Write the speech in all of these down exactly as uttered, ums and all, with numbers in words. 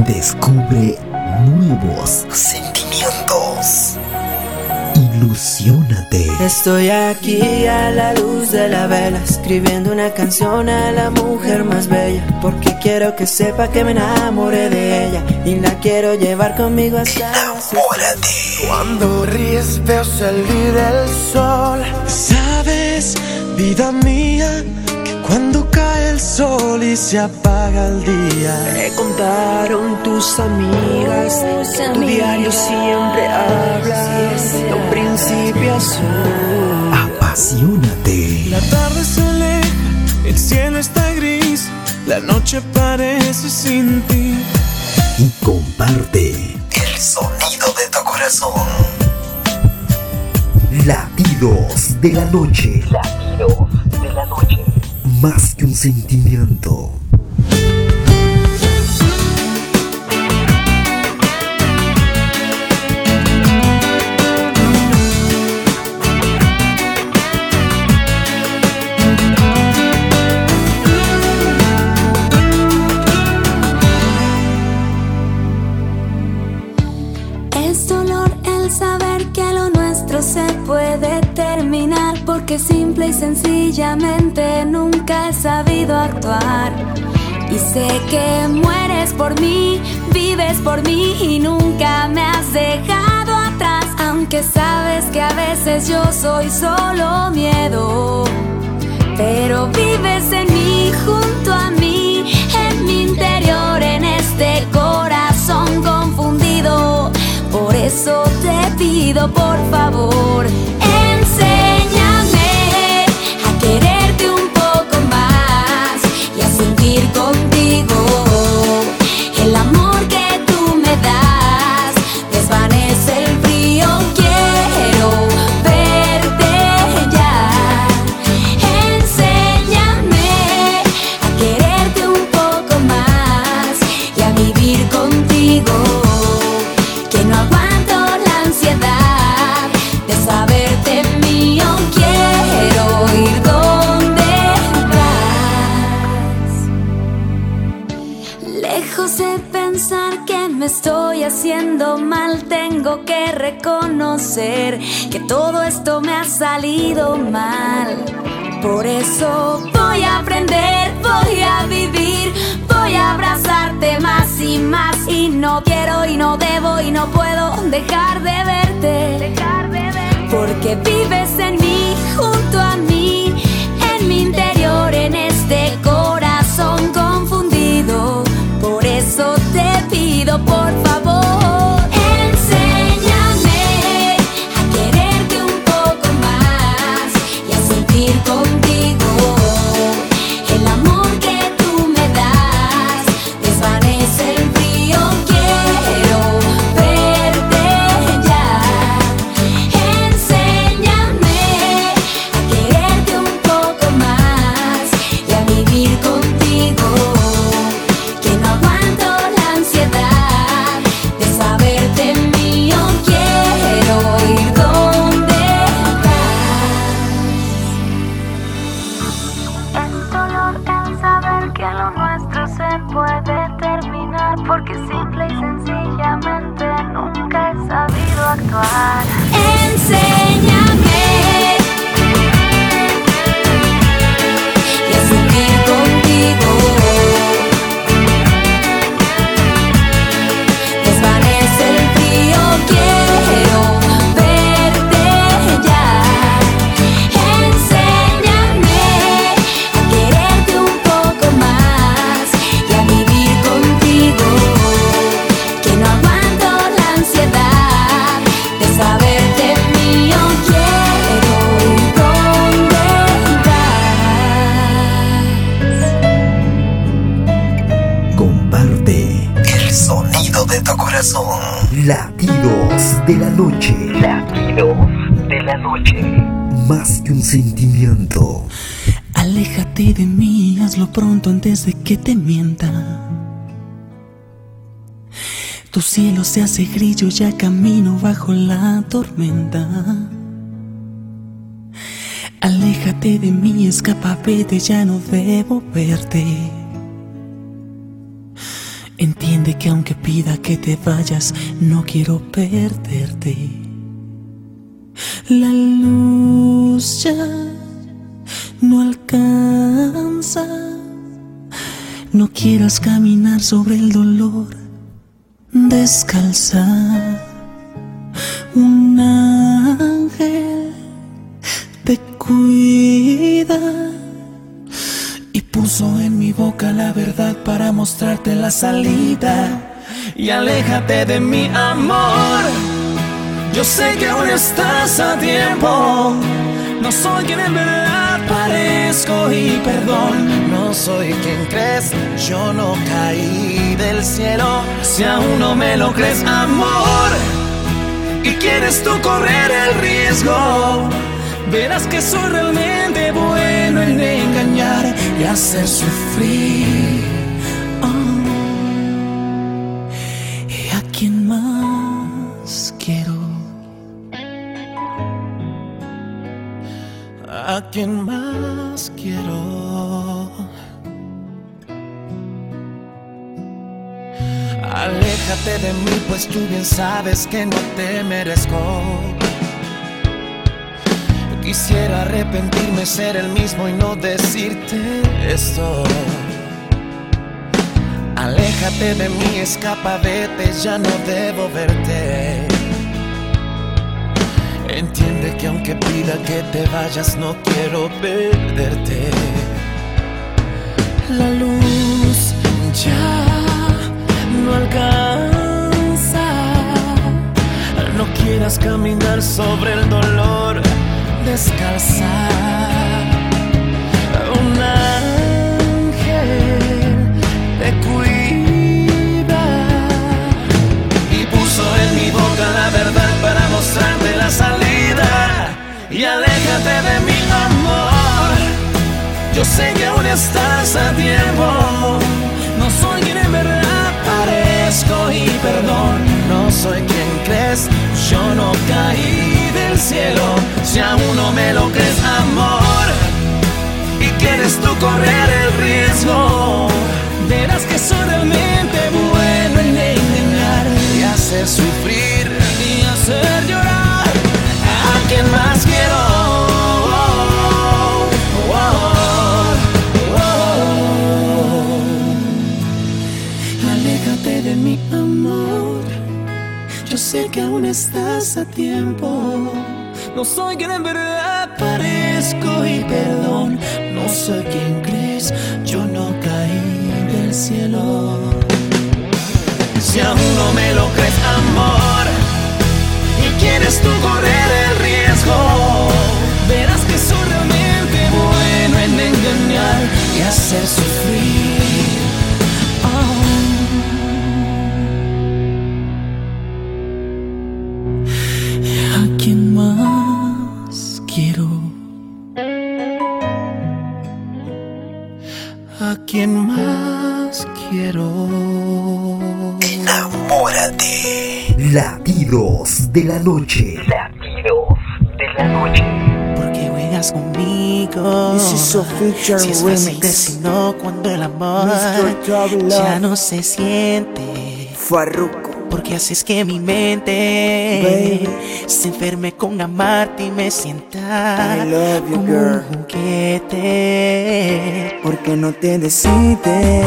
Descubre nuevos sentimientos. Ilusiónate. Estoy aquí a la luz de la vela, escribiendo una canción a la mujer más bella, porque quiero que sepa que me enamoré de ella y la quiero llevar conmigo hasta Enamórate. Cuando ríes veo salir el sol. Sabes, vida mía, que cuando cae el sol y se apaga el día, me contaron tus amigas, que tu diario siempre hablas de un principio azul. Apasionate. la tarde se aleja, el cielo está gris, la noche parece sin ti. Y comparte el sonido de tu corazón. Latidos de la noche. Latidos de la noche. Más que un sentimiento. Es dolor el saber que lo nuestro se puede terminar, porque simple y sencillamente nunca he sabido actuar. Y sé que mueres por mí, vives por mí y nunca me has dejado atrás, aunque sabes que a veces yo soy solo miedo, pero vives en mí, junto a mí, en mi interior, en este corazón confundido. Por eso te pido, por favor, enséñame a quererte un poco más y a sentir contigo el amor que tú me das. Desvanece el frío, quiero verte ya. Enséñame a quererte un poco más y a vivir contigo. No aguanto la ansiedad de saberte mío, quiero ir donde vas. Lejos de pensar que me estoy haciendo mal, tengo que reconocer que todo esto me ha salido mal. Por eso voy a aprender, voy a vivir, voy a abrazarte más y más. Y no quiero y no debo y no puedo dejar de verte, porque vives en mí, junto a mí, en mi interior, en este corazón confundido. Por eso te pido, por favor, enséñame a quererte un poco más y a sentir contigo el amor que tú me das. Desvanece el frío, quiero verte ya. Enséñame a quererte un poco más y a vivir contigo, que no aguanto la ansiedad de saberte mío, quiero ir donde vas. Es dolor el saber que lo nuestro se puede terminar, porque simple y sencillamente nunca he sabido actuar. Enséñame y a sentir contigo. Desvanece el frío, quiero verte ya. Enséñame a quererte un poco más y a vivir contigo, que no aguanto la ansiedad de saberte mío, quiero ir donde vas. Comparte el sonido de tu corazón. Latidos de la noche. Latidos de la noche. Más que un sentimiento. Aléjate de mí, hazlo pronto antes de que te mienta. Tu cielo se hace gris, yo ya camino bajo la tormenta. Aléjate de mí, escapa, vete, ya no debo verte. Entiende que aunque pida que te vayas, no quiero perderte. La luz ya no alcanza. No quieras caminar sobre el dolor descalza. Un ángel te cuida y puso en mi boca la verdad para mostrarte la salida. Y aléjate de mi amor, yo sé que aún estás a tiempo. No soy quien en verdad parezco y perdón, no soy quien crees, yo no caí del cielo. Si aún no me lo crees, amor, y quieres tú correr el riesgo, verás que soy realmente bueno en engañar y hacer sufrir. Oh. ¿Y a quién más quiero? ¿A quién más quiero? Aléjate de mí, pues tú bien sabes que no te merezco. Quisiera arrepentirme, ser el mismo y no decirte esto. Aléjate de mí, escapa, vete, ya no debo verte. Entiende que aunque pida que te vayas, no quiero perderte. La luz ya no alcanza. No quieras caminar sobre el dolor descalza. Un ángel te cuida y puso en mi boca la verdad para mostrarte la salida. Y aléjate de mi amor, yo sé que aún estás a tiempo. No soy quien en verdad parezco y perdón, no soy quien crees, yo no caí del cielo. Si aún no me lo crees, amor, y quieres tú correr el riesgo, verás que soy realmente bueno en engañar y hacer sufrir y hacer llorar. ¿A quién más quiero? Oh, oh, oh, oh. Aléjate de mi amor, yo sé que aún estás a tiempo. No soy quien en verdad parezco y perdón, no soy quien crees, yo no caí del cielo. Si aún no me lo crees, amor, y quieres tú correr el riesgo, verás que soy realmente bueno en engañar y hacer sufrir. Oh. ¿A quién más quiero? ¿A quién más quiero? Enamórate. Latidos de la noche. Latidos de la noche. Porque juegas conmigo. This is a feature si es fácil decirlo cuando el amor ya no se siente. Farruko. Porque haces que mi mente Baby. se enferme con amarte y me sienta I love you, como girl. un juguete. Porque no te decides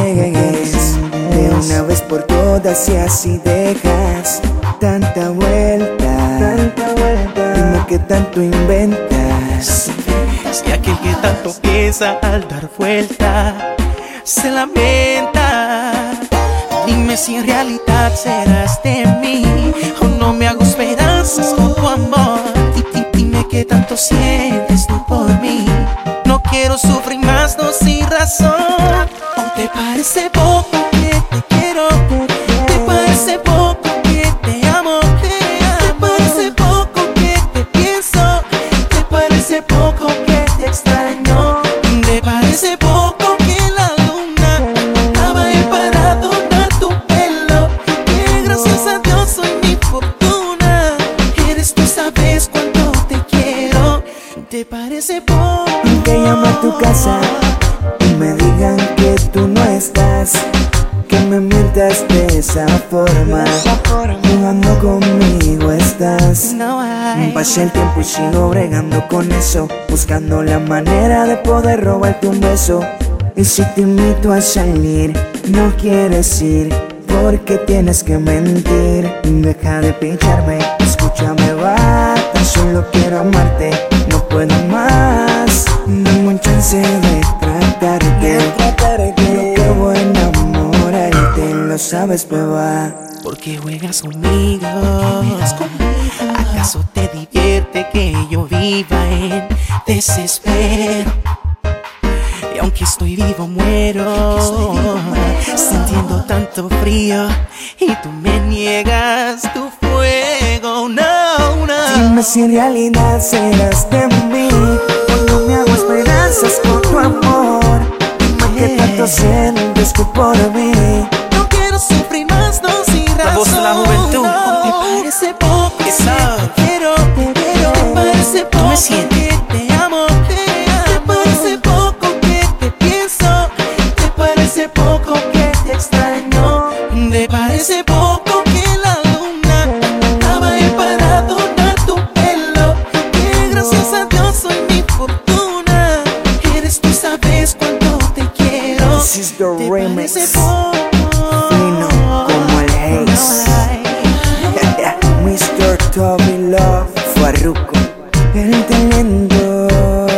de una vez por todas y así dejas tanta vuelta, tanta vuelta. Dime que tanto inventas. Si aquel que tanto piensa al dar vuelta se lamenta, dime si en realidad serás de mí o no me hago esperanzas con tu amor. Dime que tanto sientes tú por mí. No quiero sufrir más, no sin razón. ¿O te parece poco que te quiero? ¿Te parece poco que te amo? ¿Te parece poco que te pienso? ¿Te parece poco que te extraño? ¿Te parece poco que la luna estaba ahí para adornar tu pelo? Que gracias a Dios soy mi fortuna. Eres tú, sabes cuánto te quiero. ¿Te parece poco? Que llamo a tu casa y me digan que tú no estás, que me mientas esa forma. Jugando conmigo estás. Pasa el tiempo y sigo bregando con eso, buscando la manera de poder robarte un beso. Y si te invito a salir, no quieres ir, porque tienes que mentir. Deja de pincharme, escúchame, va. Tan solo quiero amarte, no puedo más. Dame un chance de tratarte, lo que voy a enamorarte, lo sabes, beba. ¿Por qué juegas conmigo? ¿Acaso te divierte que yo viva en desespero? Y aunque estoy vivo muero, sintiendo tanto frío, y tú me niegas tu fuego. No, no. Dime si en realidad serás de mí, cuando me hago esperanzas con tu amor. Dime que tanto sientes tú por mí. No quiero sufrir más, no sin razón. La voz de la juventud. No. ¿Te parece poco que te quiero, te quiero? ¿Te parece poco ¿Cómo me sientes? que te amo, te amo? ¿Te parece poco que te pienso? ¿Te parece poco que te extraño? ¿Te parece poco que la luna estaba ahí para adornar tu pelo? Que gracias a Dios soy mi fortuna. Eres tú, sabes cuánto te quiero. This is the ¿Te remix. parece poco? Fino como el Haze. mister Toby Love Farruko, el talento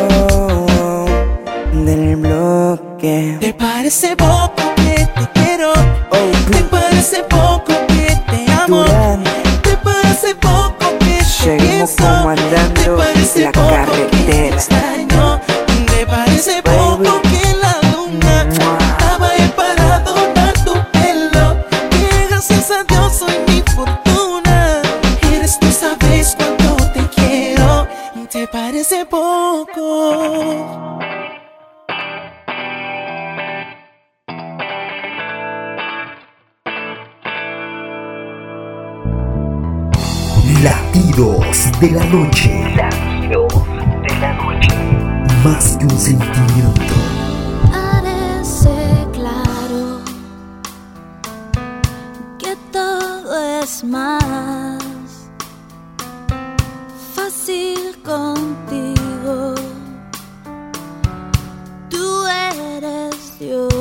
del bloque. ¿Te parece poco que te quiero? Oh, ¿Te parece poco que te amo? Durán. ¿Te parece poco que te Seguimos pienso? comandando ¿Te parece la poco que carretera. te extraño? ¿Te parece Baby. poco que la luna Mua. estaba ahí para adornar tu pelo? Que gracias a Dios soy mi fortuna. Eres tú, sabes cuánto te quiero. ¿Te parece poco? Latidos de la noche. Latidos de la noche. Más que un sentimiento. Parece claro que todo es más fácil contigo. Tú eres Dios,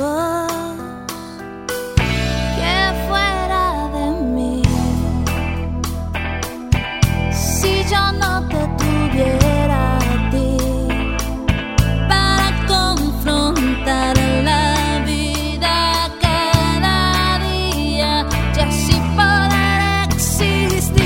que fuera de mí, si yo no te tuviera a ti para confrontar la vida cada día, y así poder existir.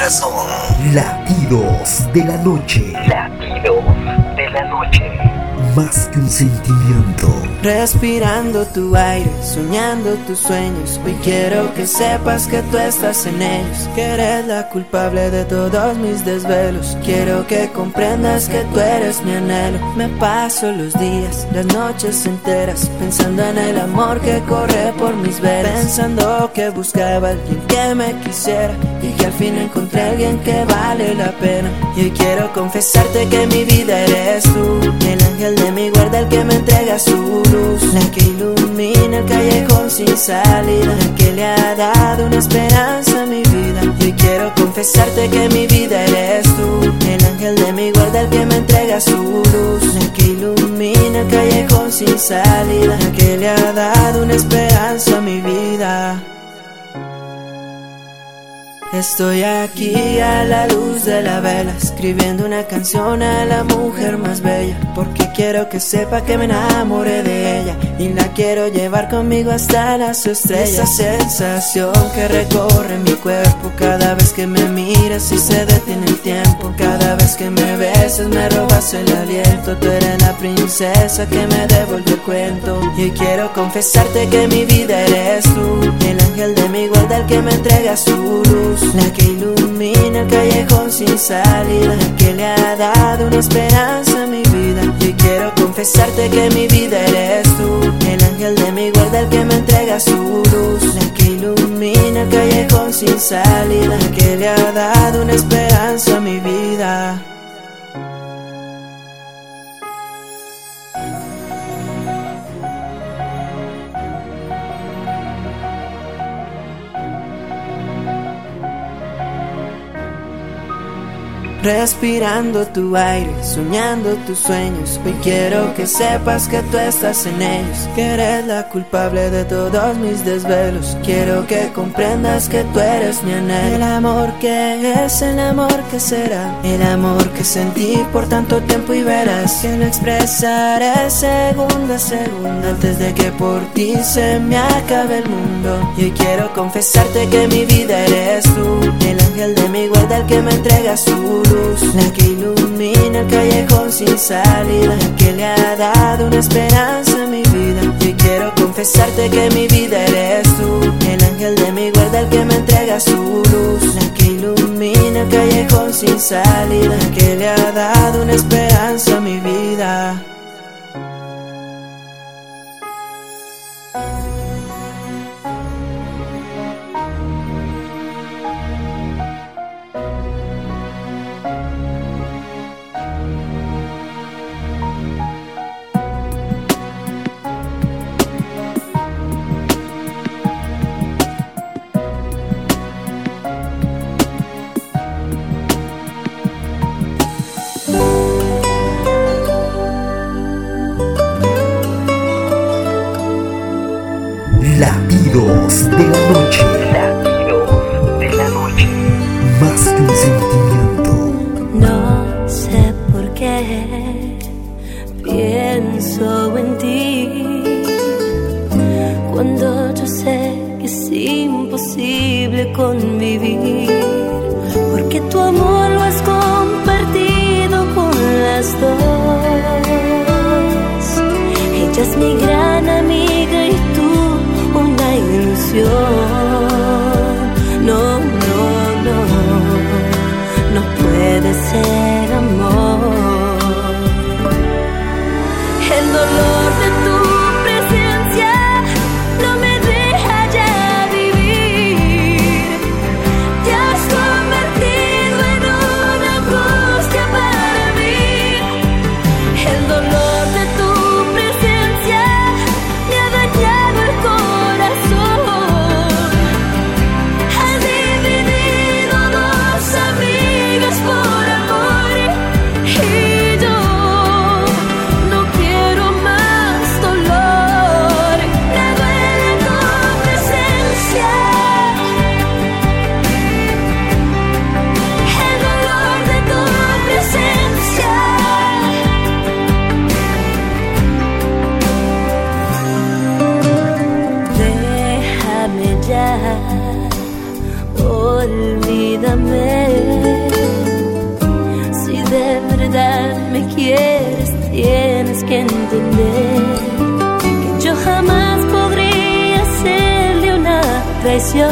corazón. Latidos de la noche. Latidos de la noche. Más que un sentimiento. Respirando tu aire, soñando tus sueños. Hoy quiero que sepas que tú estás en ellos, que eres la culpable de todos mis desvelos. Quiero que comprendas que tú eres mi anhelo. Me paso los días, las noches enteras, pensando en el amor que corre por mis venas, pensando que buscaba a alguien que me quisiera y que al fin encontré a alguien que vale la pena. Y hoy quiero confesarte que mi vida eres tú, el ángel de mi guarda, el que me entrega su luz, la que ilumina el callejón sin salida, la que le ha dado una esperanza a mi vida. Y hoy quiero confesarte que mi vida eres tú, el ángel de mi guarda, el que me entrega su luz, la que ilumina el callejón sin salida, la que le ha dado una esperanza a mi vida. Estoy aquí a la luz de la vela, escribiendo una canción a la mujer más bella, porque quiero que sepa que me enamoré de ella y la quiero llevar conmigo hasta las estrellas. Esa sensación que recorre mi cuerpo cada vez que me miras y se detiene el tiempo, cada vez que me besas me robas el aliento. Tú eres la princesa que me devuelve el cuento. Y hoy quiero confesarte que mi vida eres tú, el ángel de mi guarda, el que me entrega su luz, la que ilumina el callejón sin salida, la que le ha dado una esperanza a mi vida. Y hoy quiero confesarte que mi vida eres tú, el ángel de mi guarda, el que me entrega su luz, la que ilumina el callejón sin salida, la que le ha dado una esperanza a mi vida. Respirando tu aire, soñando tus sueños. Hoy quiero que sepas que tú estás en ellos, que eres la culpable de todos mis desvelos. Quiero que comprendas que tú eres mi anhelo. El amor que es, el amor que será, el amor que sentí por tanto tiempo y verás que lo expresaré segundo a segundo antes de que por ti se me acabe el mundo. Y hoy quiero confesarte que mi vida eres tú, el ángel de mi guarda, el que me entrega su luz, la que ilumina el callejón sin salida, la que le ha dado una esperanza a mi vida. Y hoy quiero confesarte que mi vida eres tú, el ángel de mi guarda, el que me entrega su luz, la que ilumina el callejón sin salida, la que le ha dado una esperanza a mi vida. Latidos de la noche. Latidos de la noche. Más que un sentimiento. No sé por qué pienso en ti cuando yo sé que es imposible convivir, porque tu amor lo has compartido con las dos. Ella es mi gran amiga y tú una ilusión. No, no, no, no puede ser amor. El dolor de tu presencia no me deja ya vivir. Te has convertido en una angustia para mí. El dolor de tu presencia me ha dañado el corazón. Has dividido dos amigas por amor. que entender que yo jamás podría hacerle una traición.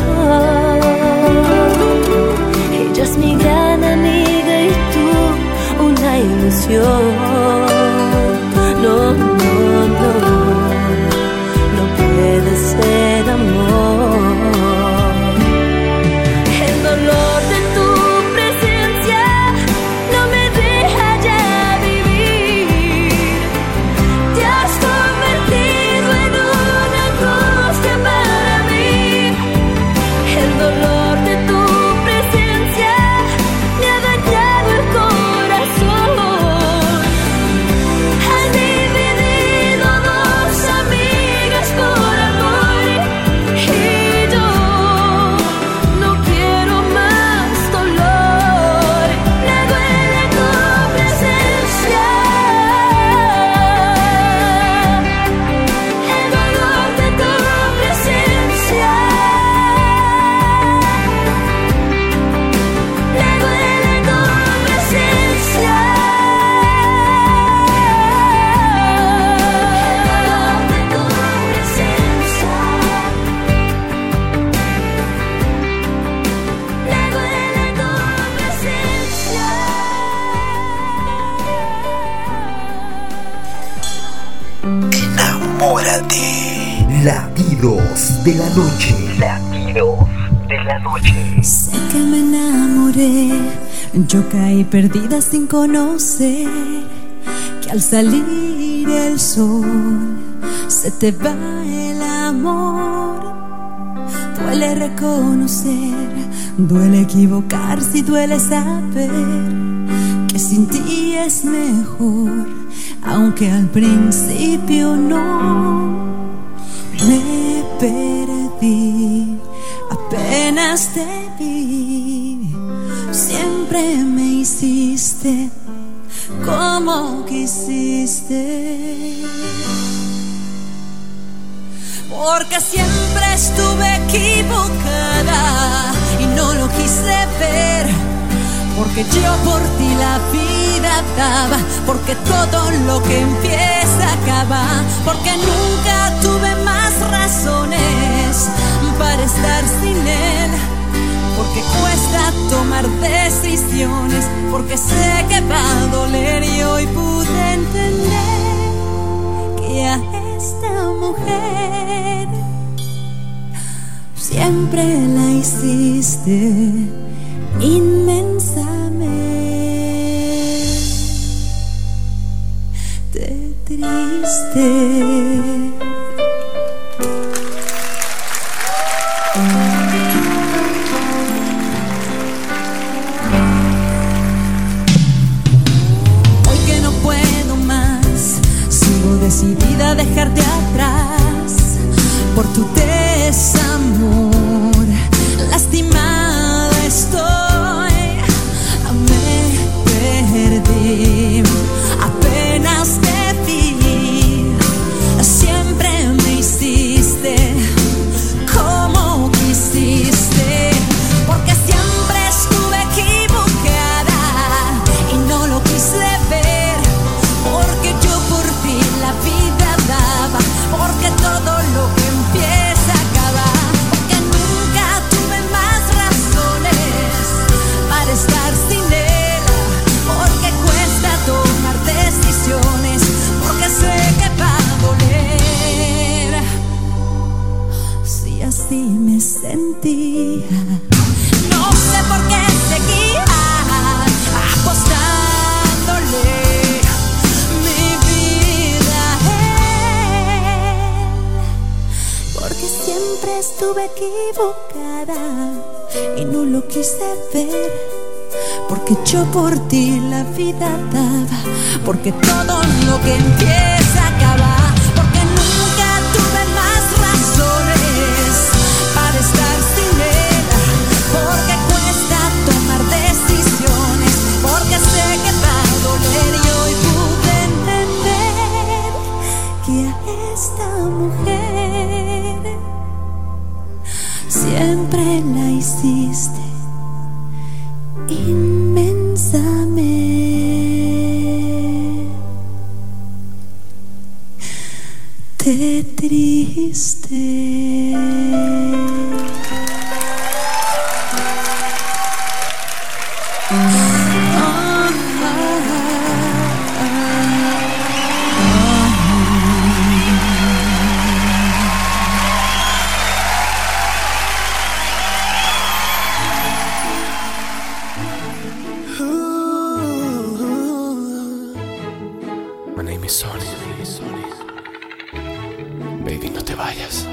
Ella es mi gran amiga y tú una ilusión. No, no, no, no puede ser amor. El dolor de tu presencia no me deja ya vivir. Te has convertido en una angustia para mí. El dolor de tu presencia me ha dañado el corazón. Has dividido dos amigas por amor y yo no quiero más dolor. Me duele tu presencia, el dolor de tu presencia. Me duele tu presencia, el dolor de tu presencia. Me duele tu presencia. Enamórate. Latidos de la noche. Latidos de la noche. Sé que me enamoré, yo caí perdida sin conocer que al salir el sol se te va el amor. Duele reconocer, duele equivocarse y duele saber que sin ti es mejor, aunque al principio no. Me perdí, apenas te vi, siempre me hiciste como quisiste. Porque siempre estuve equivocada y no lo quise ver. Porque yo por ti la vida daba, porque todo lo que empieza acaba. Porque nunca tuve más razones para estar sin él. Porque cuesta tomar decisiones, porque sé que va a doler y hoy pude entender que a esta mujer siempre la hiciste inmensamente triste. Hoy que no puedo más, sigo decidida a dejarte atrás por tu desamor. Lastimada estoy, me perdí, apenas te vi, siempre me hiciste como quisiste. Porque siempre estuve equivocada y no lo quise ver. Porque yo por ti la vida daba, porque todo lo que empieza acaba. Porque nunca tuve más razones para estar sin él. Porque cuesta tomar decisiones, porque sé que va a doler. Si así me sentía, no sé por qué seguía apostándole mi vida a él. Porque siempre estuve equivocada y no lo quise ver. Porque yo por ti la vida daba, porque todo lo que empieza acaba. Porque nunca tuve más razones para estar sin él. Porque cuesta tomar decisiones, porque sé que va a doler y hoy pude entender que a esta mujer siempre la hiciste inmensamente triste. My name is Sonny. Baby, no te vayas.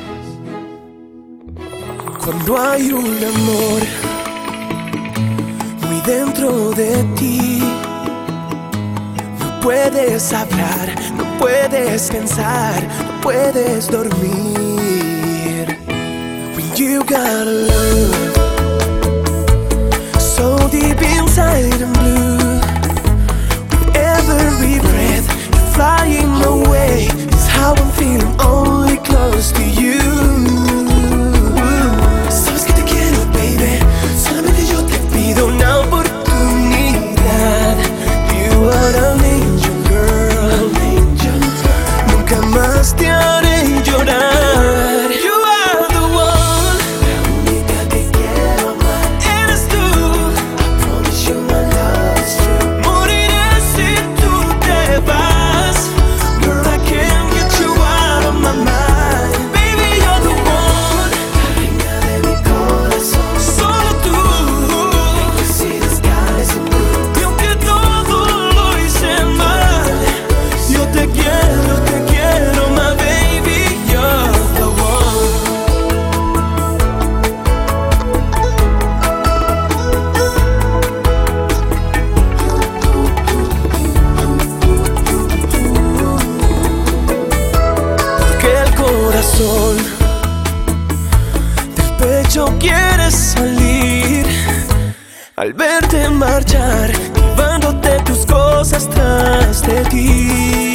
Cuando hay un amor muy dentro de ti, no puedes hablar, no puedes pensar, no puedes dormir. When you got love so deep inside and blue, with every breath flying away is how I'm feeling, only close to you. Sabes que te quiero, baby, solamente yo te pido una oportunidad. You are an angel girl, nunca más te haré llorar. You are the one, la única que quiero amar. Eres tú, I promise you my love is true. Moriré si tú te vas. Girl, I can't get you out of my mind. Baby, you're the one, la reina de mi corazón. Solo tú, make me see the skies are blue. Y aunque todo lo hice mal, yo te quiero, te quiero, my baby, you're the one. Porque el corazón del pecho quiere salir al verte marchar, llevándote tus cosas tras de ti.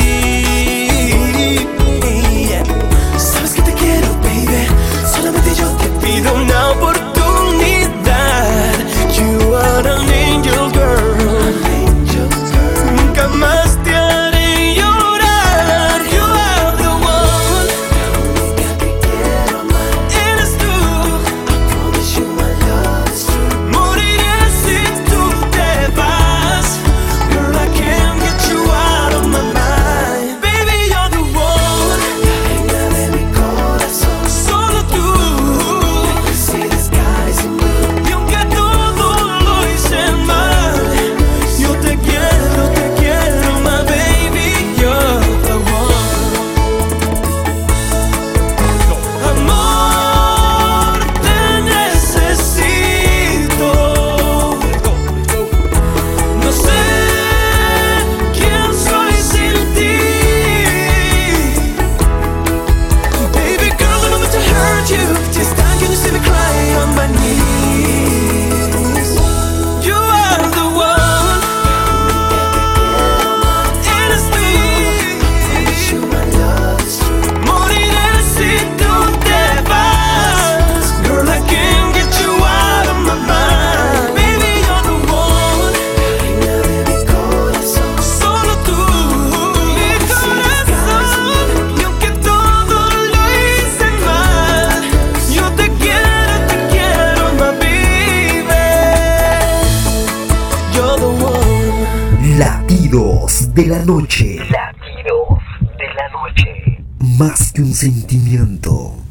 Sabes que te quiero, baby, solamente yo te pido una oportunidad. You are an angel girl, nunca más te haré llorar. You are the one, la única que quiero amar. Eres tú, I promise you my love is true. Moriré si tú te vas. Girl, I can't get you out of my mind. Baby, you're the one, la reina de mi corazón. Solo tú, make me see the skies are blue. Y aunque todo lo hice mal, yo te quiero, te quiero, my baby, you're the one. Amor, te necesito. No sé quién soy sin ti. Baby girl, I don't mean to hurt you. Just time can you see me cry on my knees. You are the one, eres tú. Moriré si tú te vas. Girl, I can't get you out of my mind. Baby, you're the one, la reina de mi corazón. Solo tú, mi corazón. Y aunque todo lo hice mal, yo te quiero, te quiero, my baby. You're the one. Latidos de la noche. Latidos de la noche. Más que un sentimiento,